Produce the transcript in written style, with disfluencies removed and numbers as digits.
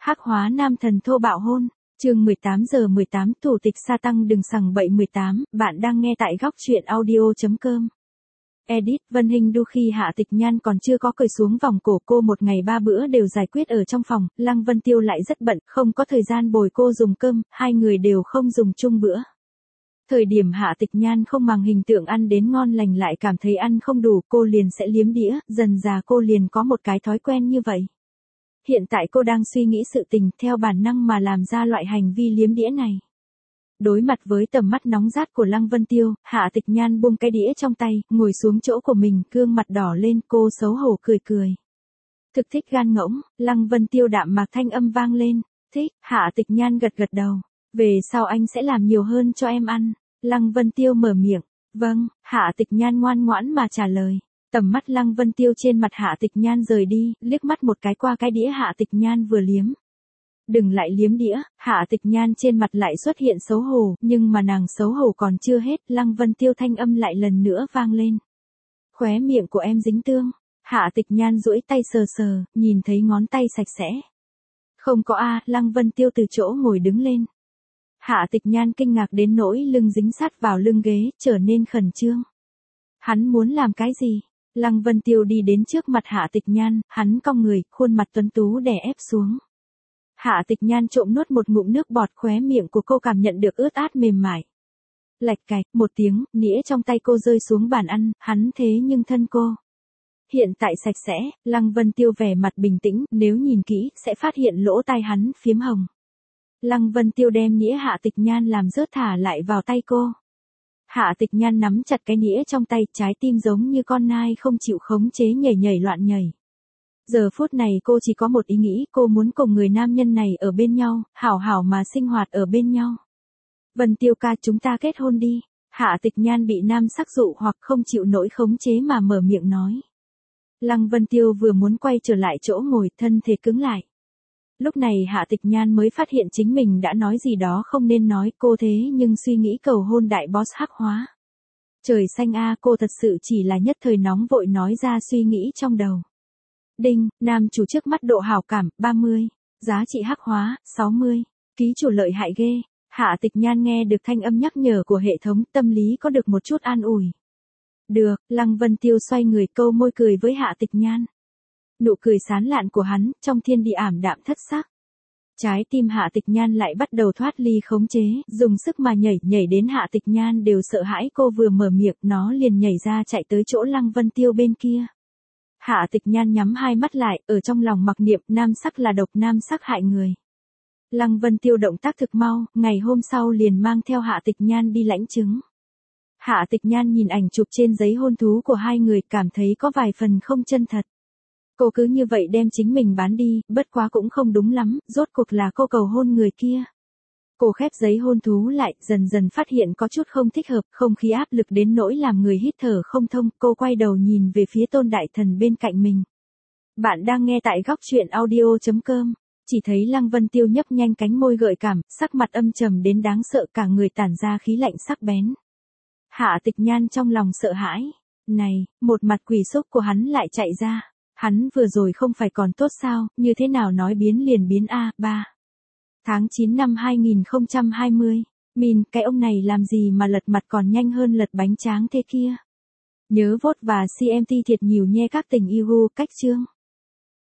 Hắc hóa nam thần thô bạo hôn, chương 18:18 thủ tịch sa tăng đừng sằng bậy 18, bạn đang nghe tại góc truyện audio.com. Edit, Vân Hinh đu khi Hạ Tịch Nhan còn chưa có cởi xuống vòng cổ cô một ngày 3 bữa đều giải quyết ở trong phòng, Lăng Vân Tiêu lại rất bận, không có thời gian bồi cô dùng cơm, hai người đều không dùng chung bữa. Thời điểm Hạ Tịch Nhan không màng hình tượng ăn đến ngon lành lại cảm thấy ăn không đủ cô liền sẽ liếm đĩa, dần dà cô liền có một cái thói quen như vậy. Hiện tại cô đang suy nghĩ sự tình theo bản năng mà làm ra loại hành vi liếm đĩa này. Đối mặt với tầm mắt nóng rát của Lăng Vân Tiêu, Hạ Tịch Nhan buông cái đĩa trong tay, ngồi xuống chỗ của mình, gương mặt đỏ lên, cô xấu hổ cười cười. Thực thích gan ngỗng, Lăng Vân Tiêu đạm mạc thanh âm vang lên. Thích, Hạ Tịch Nhan gật gật đầu. Về sau anh sẽ làm nhiều hơn cho em ăn. Lăng Vân Tiêu mở miệng. Vâng, Hạ Tịch Nhan ngoan ngoãn mà trả lời. Tầm mắt Lăng Vân Tiêu trên mặt Hạ Tịch Nhan rời đi, liếc mắt một cái qua cái đĩa Hạ Tịch Nhan vừa liếm. Đừng lại liếm đĩa, Hạ Tịch Nhan trên mặt lại xuất hiện xấu hổ, nhưng mà nàng xấu hổ còn chưa hết, Lăng Vân Tiêu thanh âm lại lần nữa vang lên. Khóe miệng của em dính tương. Hạ Tịch Nhan duỗi tay sờ sờ, nhìn thấy ngón tay sạch sẽ. Không có a, Lăng Vân Tiêu từ chỗ ngồi đứng lên. Hạ Tịch Nhan kinh ngạc đến nỗi lưng dính sát vào lưng ghế, trở nên khẩn trương. Hắn muốn làm cái gì? Lăng Vân Tiêu đi đến trước mặt Hạ Tịch Nhan, hắn cong người, khuôn mặt tuấn tú đè ép xuống. Hạ Tịch Nhan trộm nuốt một ngụm nước bọt, khóe miệng của cô cảm nhận được ướt át mềm mại. Lạch cạch, một tiếng, nĩa trong tay cô rơi xuống bàn ăn, hắn thế nhưng thân cô. Hiện tại sạch sẽ, Lăng Vân Tiêu vẻ mặt bình tĩnh, nếu nhìn kỹ, sẽ phát hiện lỗ tai hắn phiếm hồng. Lăng Vân Tiêu đem nĩa Hạ Tịch Nhan làm rớt thả lại vào tay cô. Hạ Tịch Nhan nắm chặt cái nĩa trong tay, trái tim giống như con nai không chịu khống chế nhảy nhảy loạn nhảy. Giờ phút này cô chỉ có một ý nghĩ, cô muốn cùng người nam nhân này ở bên nhau, hảo hảo mà sinh hoạt ở bên nhau. Vân Tiêu ca, chúng ta kết hôn đi. Hạ Tịch Nhan bị nam sắc dụ hoặc không chịu nổi khống chế mà mở miệng nói. Lăng Vân Tiêu vừa muốn quay trở lại chỗ ngồi, thân thể cứng lại. Lúc này Hạ Tịch Nhan mới phát hiện chính mình đã nói gì đó không nên nói, cô thế nhưng suy nghĩ cầu hôn đại boss Hắc hóa. Trời xanh a, cô thật sự chỉ là nhất thời nóng vội nói ra suy nghĩ trong đầu. Đinh, nam chủ trước mắt độ hảo cảm, 30. Giá trị Hắc hóa, 60. Ký chủ lợi hại ghê. Hạ Tịch Nhan nghe được thanh âm nhắc nhở của hệ thống, tâm lý có được một chút an ủi. Được, Lăng Vân Tiêu xoay người câu môi cười với Hạ Tịch Nhan. Nụ cười sán lạn của hắn, trong thiên địa ảm đạm thất sắc. Trái tim Hạ Tịch Nhan lại bắt đầu thoát ly khống chế, dùng sức mà nhảy đến Hạ Tịch Nhan đều sợ hãi, cô vừa mở miệng, nó liền nhảy ra chạy tới chỗ Lăng Vân Tiêu bên kia. Hạ Tịch Nhan nhắm hai mắt lại, ở trong lòng mặc niệm, nam sắc là độc, nam sắc hại người. Lăng Vân Tiêu động tác thực mau, ngày hôm sau liền mang theo Hạ Tịch Nhan đi lãnh chứng. Hạ Tịch Nhan nhìn ảnh chụp trên giấy hôn thú của hai người, cảm thấy có vài phần không chân thật. Cô cứ như vậy đem chính mình bán đi, bất quá cũng không đúng lắm, rốt cuộc là cô cầu hôn người kia. Cô khép giấy hôn thú lại, dần dần phát hiện có chút không thích hợp, không khí áp lực đến nỗi làm người hít thở không thông, cô quay đầu nhìn về phía Tôn Đại Thần bên cạnh mình. Bạn đang nghe tại góc truyện audio.com, chỉ thấy Lăng Vân Tiêu nhấp nhanh cánh môi gợi cảm, sắc mặt âm trầm đến đáng sợ, cả người tản ra khí lạnh sắc bén. Hạ Tịch Nhan trong lòng sợ hãi. Này, một mặt quỷ xúc của hắn lại chạy ra. Hắn vừa rồi không phải còn tốt sao, như thế nào nói biến liền biến a, 3. Tháng 9 năm 2020. Min, cái ông này làm gì mà lật mặt còn nhanh hơn lật bánh tráng thế kia. Nhớ vote và CMT thiệt nhiều nhé các tình yêu, cách chương.